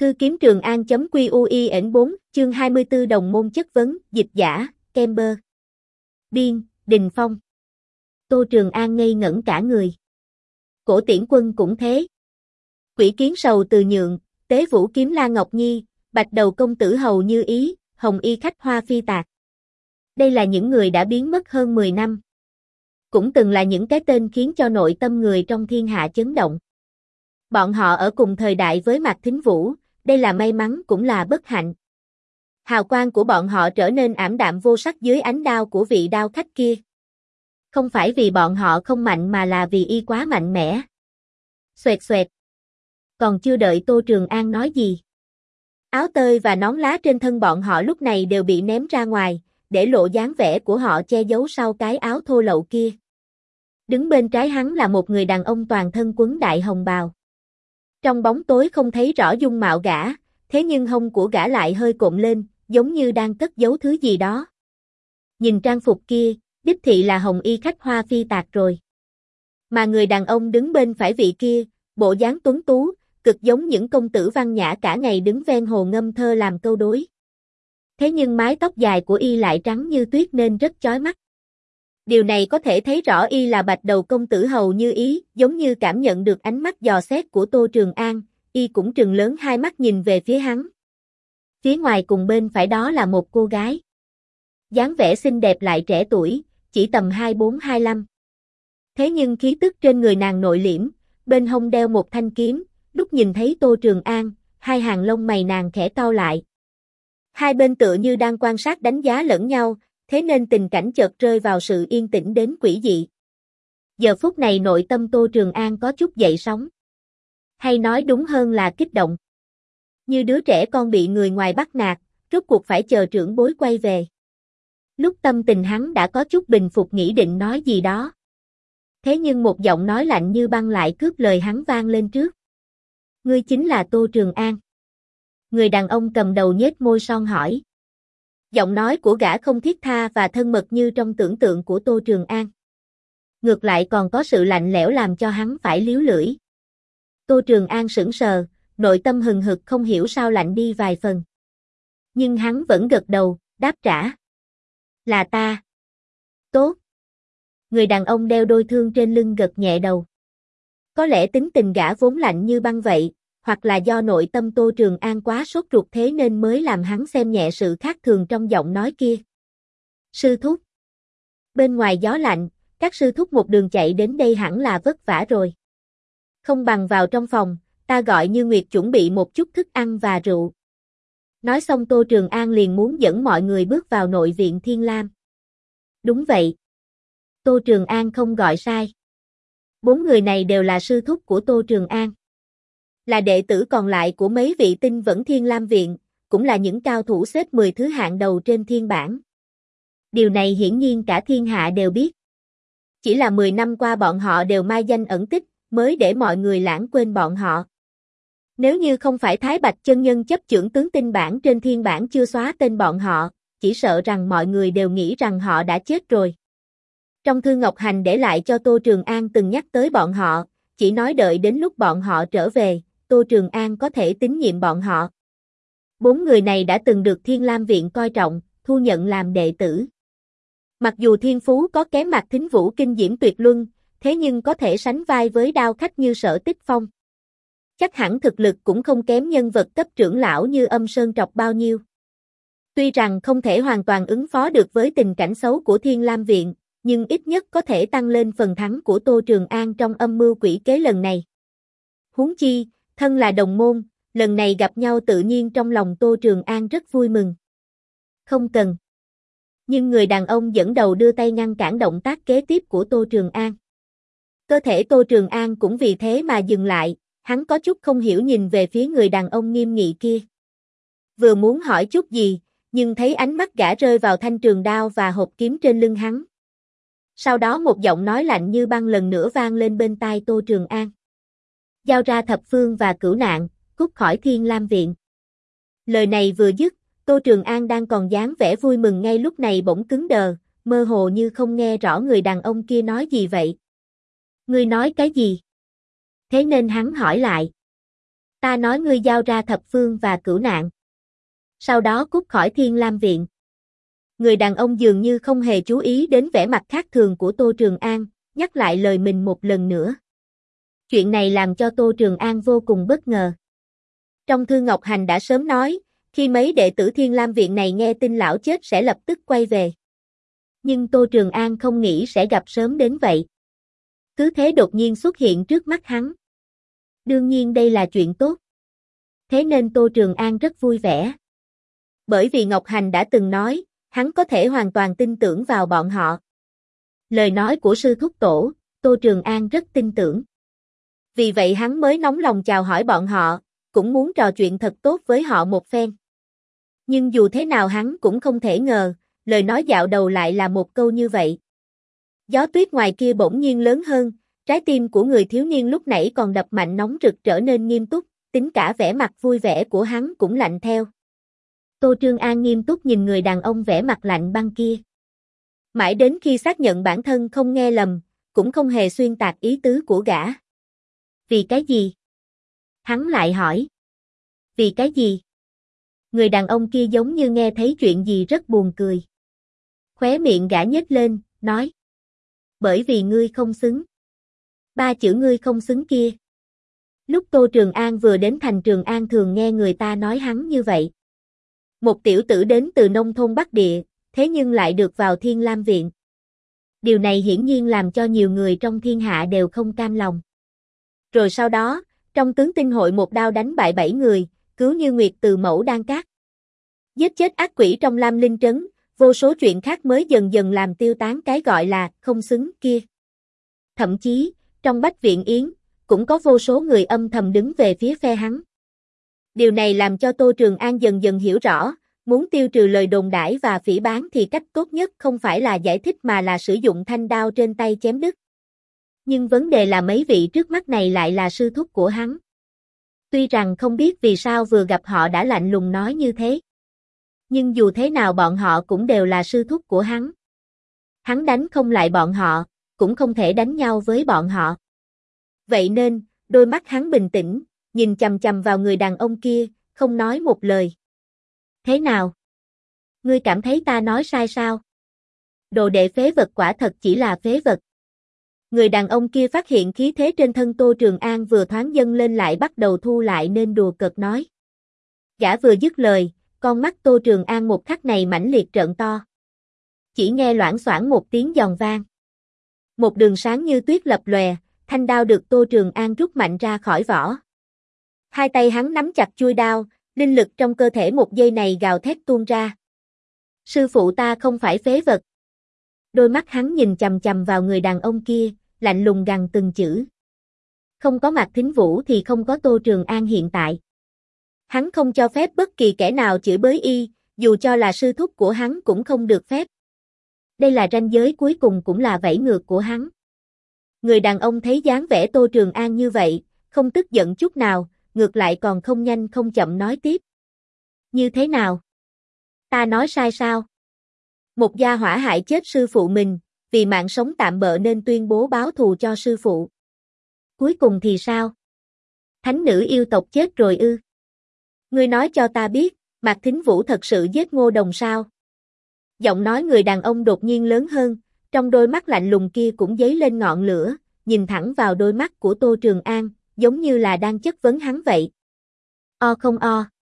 Cư kiếm Trường An.QUIN 4, chương 24 đồng môn chất vấn, dịch giả, Kemper. Biên, Đình Phong. Tô Trường An ngây ngẩn cả người. Cổ Tiễn Quân cũng thế. Quỷ Kiến Sầu Từ Nhượng, Tế Vũ Kiếm La Ngọc Nhi, Bạch Đầu Công Tử Hầu Như Ý, Hồng Y Khách Hoa Phi Tạc. Đây là những người đã biến mất hơn 10 năm. Cũng từng là những cái tên khiến cho nội tâm người trong thiên hạ chấn động. Bọn họ ở cùng thời đại với Mạc Thính Vũ, đây là may mắn cũng là bất hạnh. Hào quang của bọn họ trở nên ảm đạm vô sắc dưới ánh đao của vị đao khách kia. Không phải vì bọn họ không mạnh mà là vì y quá mạnh mẽ. Xoẹt xoẹt. Còn chưa đợi Tô Trường An nói gì. Áo tơi và nón lá trên thân bọn họ lúc này đều bị ném ra ngoài, để lộ dáng vẻ của họ che giấu sau cái áo thô lậu kia. Đứng bên trái hắn là một người đàn ông toàn thân quấn đại hồng bào. Trong bóng tối không thấy rõ dung mạo gã, thế nhưng hông của gã lại hơi cộm lên, giống như đang cất giấu thứ gì đó. Nhìn trang phục kia, đích thị là Hồng Y Khách Hoa Phi Tạc rồi. Mà người đàn ông đứng bên phải vị kia, bộ dáng tuấn tú, cực giống những công tử văn nhã cả ngày đứng ven hồ ngâm thơ làm câu đối. Thế nhưng mái tóc dài của y lại trắng như tuyết nên rất chói mắt. Điều này có thể thấy rõ y là Bạch Đầu Công Tử Hầu Như Ý, giống như cảm nhận được ánh mắt dò xét của Tô Trường An, y cũng trừng lớn hai mắt nhìn về phía hắn. Phía ngoài cùng bên phải đó là một cô gái. Dáng vẻ xinh đẹp lại trẻ tuổi, chỉ tầm 24-25. Thế nhưng khí tức trên người nàng nội liễm, bên hông đeo một thanh kiếm, lúc nhìn thấy Tô Trường An, hai hàng lông mày nàng khẽ cau lại. Hai bên tựa như đang quan sát đánh giá lẫn nhau, thế nên tình cảnh chợt rơi vào sự yên tĩnh đến quỷ dị. Giờ phút này nội tâm Tô Trường An có chút dậy sóng. Hay nói đúng hơn là kích động. Như đứa trẻ con bị người ngoài bắt nạt, rốt cuộc phải chờ trưởng bối quay về. Lúc tâm tình hắn đã có chút bình phục nghĩ định nói gì đó. Thế nhưng một giọng nói lạnh như băng lại cướp lời hắn vang lên trước. Ngươi chính là Tô Trường An. Người đàn ông cầm đầu nhếch môi son hỏi. Giọng nói của gã không thiết tha và thân mật như trong tưởng tượng của Tô Trường An. Ngược lại còn có sự lạnh lẽo làm cho hắn phải líu lưỡi. Tô Trường An sững sờ, nội tâm hừng hực không hiểu sao lạnh đi vài phần. Nhưng hắn vẫn gật đầu, đáp trả. Là ta. Tốt. Người đàn ông đeo đôi thương trên lưng gật nhẹ đầu. Có lẽ tính tình gã vốn lạnh như băng vậy, hoặc là do nội tâm Tô Trường An quá sốt ruột thế nên mới làm hắn xem nhẹ sự khác thường trong giọng nói kia. Sư thúc. Bên ngoài gió lạnh, các sư thúc một đường chạy đến đây hẳn là vất vả rồi. Không bằng vào trong phòng, ta gọi Như Nguyệt chuẩn bị một chút thức ăn và rượu. Nói xong Tô Trường An liền muốn dẫn mọi người bước vào nội viện Thiên Lam. Đúng vậy. Tô Trường An không gọi sai. 4 người này đều là sư thúc của Tô Trường An. Là đệ tử còn lại của mấy vị tinh vẫn Thiên Lam Viện, cũng là những cao thủ xếp 10 thứ hạng đầu trên thiên bảng. Điều này hiển nhiên cả thiên hạ đều biết. Chỉ là 10 năm qua bọn họ đều mai danh ẩn tích, mới để mọi người lãng quên bọn họ. Nếu như không phải Thái Bạch chân nhân chấp chưởng tướng tinh bảng trên thiên bảng chưa xóa tên bọn họ, chỉ sợ rằng mọi người đều nghĩ rằng họ đã chết rồi. Trong thư Ngọc Hành để lại cho Tô Trường An từng nhắc tới bọn họ, chỉ nói đợi đến lúc bọn họ trở về, Tô Trường An có thể tín nhiệm bọn họ. 4 người này đã từng được Thiên Lam Viện coi trọng, thu nhận làm đệ tử. Mặc dù thiên phú có kém Mạc Thính Vũ kinh diễm tuyệt luân, thế nhưng có thể sánh vai với đao khách như Sở Tích Phong. Chắc hẳn thực lực cũng không kém nhân vật cấp trưởng lão như Âm Sơn Trọc bao nhiêu. Tuy rằng không thể hoàn toàn ứng phó được với tình cảnh xấu của Thiên Lam Viện, nhưng ít nhất có thể tăng lên phần thắng của Tô Trường An trong âm mưu quỷ kế lần này. Huống chi, thân là đồng môn, lần này gặp nhau tự nhiên trong lòng Tô Trường An rất vui mừng. Không cần. Nhưng người đàn ông dẫn đầu đưa tay ngăn cản động tác kế tiếp của Tô Trường An. Cơ thể Tô Trường An cũng vì thế mà dừng lại, hắn có chút không hiểu nhìn về phía người đàn ông nghiêm nghị kia. Vừa muốn hỏi chút gì, nhưng thấy ánh mắt gã rơi vào thanh trường đao và hộp kiếm trên lưng hắn. Sau đó một giọng nói lạnh như băng lần nữa vang lên bên tai Tô Trường An. Giao ra thập phương và cửu nạn, cút khỏi Thiên Lam Viện. Lời này vừa dứt, Tô Trường An đang còn dáng vẻ vui mừng ngay lúc này bỗng cứng đờ, mơ hồ như không nghe rõ người đàn ông kia nói gì vậy. Ngươi nói cái gì? Thế nên hắn hỏi lại. Ta nói ngươi giao ra thập phương và cửu nạn. Sau đó cút khỏi Thiên Lam Viện. Người đàn ông dường như không hề chú ý đến vẻ mặt khác thường của Tô Trường An, nhắc lại lời mình một lần nữa. Chuyện này làm cho Tô Trường An vô cùng bất ngờ. Trong thư Ngọc Hành đã sớm nói, khi mấy đệ tử Thiên Lam Viện này nghe tin lão chết sẽ lập tức quay về. Nhưng Tô Trường An không nghĩ sẽ gặp sớm đến vậy. Cứ thế đột nhiên xuất hiện trước mắt hắn. Đương nhiên đây là chuyện tốt. Thế nên Tô Trường An rất vui vẻ. Bởi vì Ngọc Hành đã từng nói, hắn có thể hoàn toàn tin tưởng vào bọn họ. Lời nói của sư thúc tổ, Tô Trường An rất tin tưởng. Vì vậy hắn mới nóng lòng chào hỏi bọn họ, cũng muốn trò chuyện thật tốt với họ một phen. Nhưng dù thế nào hắn cũng không thể ngờ, lời nói dạo đầu lại là một câu như vậy. Gió tuyết ngoài kia bỗng nhiên lớn hơn, trái tim của người thiếu niên lúc nãy còn đập mạnh nóng rực trở nên nghiêm túc, tính cả vẻ mặt vui vẻ của hắn cũng lạnh theo. Tô Trường An nghiêm túc nhìn người đàn ông vẻ mặt lạnh băng kia. Mãi đến khi xác nhận bản thân không nghe lầm, cũng không hề xuyên tạc ý tứ của gã. Vì cái gì? Hắn lại hỏi. Vì cái gì? Người đàn ông kia giống như nghe thấy chuyện gì rất buồn cười. Khóe miệng gã nhếch lên, nói. Bởi vì ngươi không xứng. Ba chữ ngươi không xứng kia. Lúc Tô Trường An vừa đến thành Trường An thường nghe người ta nói hắn như vậy. Một tiểu tử đến từ nông thôn Bắc Địa, thế nhưng lại được vào Thiên Lam Viện. Điều này hiển nhiên làm cho nhiều người trong thiên hạ đều không cam lòng. Rồi sau đó, trong tướng tinh hội một đao đánh bại 7 người, cứu Như Nguyệt từ mẫu đan cát. Giết chết ác quỷ trong Lam Linh Trấn, vô số chuyện khác mới dần dần làm tiêu tán cái gọi là không xứng kia. Thậm chí, trong Bách Viện Yến, cũng có vô số người âm thầm đứng về phía phe hắn. Điều này làm cho Tô Trường An dần dần hiểu rõ, muốn tiêu trừ lời đồn đãi và phỉ báng thì cách tốt nhất không phải là giải thích mà là sử dụng thanh đao trên tay chém đứt. Nhưng vấn đề là mấy vị trước mắt này lại là sư thúc của hắn. Tuy rằng không biết vì sao vừa gặp họ đã lạnh lùng nói như thế. Nhưng dù thế nào bọn họ cũng đều là sư thúc của hắn. Hắn đánh không lại bọn họ, cũng không thể đánh nhau với bọn họ. Vậy nên, đôi mắt hắn bình tĩnh, nhìn chằm chằm vào người đàn ông kia, không nói một lời. Thế nào? Ngươi cảm thấy ta nói sai sao? Đồ đệ phế vật quả thật chỉ là phế vật. Người đàn ông kia phát hiện khí thế trên thân Tô Trường An vừa thoáng dâng lên lại bắt đầu thu lại nên đùa cợt nói. Gã vừa dứt lời, con mắt Tô Trường An một khắc này mãnh liệt trợn to. Chỉ nghe loảng xoảng một tiếng giòn vang. Một đường sáng như tuyết lập lòe, thanh đao được Tô Trường An rút mạnh ra khỏi vỏ. Hai tay hắn nắm chặt chuôi đao, linh lực trong cơ thể một giây này gào thét tuôn ra. Sư phụ ta không phải phế vật. Đôi mắt hắn nhìn chằm chằm vào người đàn ông kia, lạnh lùng gằn từng chữ. Không có Mạc Thính Vũ thì không có Tô Trường An hiện tại. Hắn không cho phép bất kỳ kẻ nào chửi bới y, dù cho là sư thúc của hắn cũng không được phép. Đây là ranh giới cuối cùng cũng là vẫy ngược của hắn. Người đàn ông thấy dáng vẻ Tô Trường An như vậy, không tức giận chút nào, ngược lại còn không nhanh không chậm nói tiếp. Như thế nào? Ta nói sai sao? Một gia hỏa hại chết sư phụ mình, vì mạng sống tạm bợ nên tuyên bố báo thù cho sư phụ. Cuối cùng thì sao? Thánh nữ yêu tộc chết rồi ư? Ngươi nói cho ta biết, Mạc Thính Vũ thật sự giết Ngô Đồng sao? Giọng nói người đàn ông đột nhiên lớn hơn, trong đôi mắt lạnh lùng kia cũng dấy lên ngọn lửa, nhìn thẳng vào đôi mắt của Tô Trường An, giống như là đang chất vấn hắn vậy. O không o.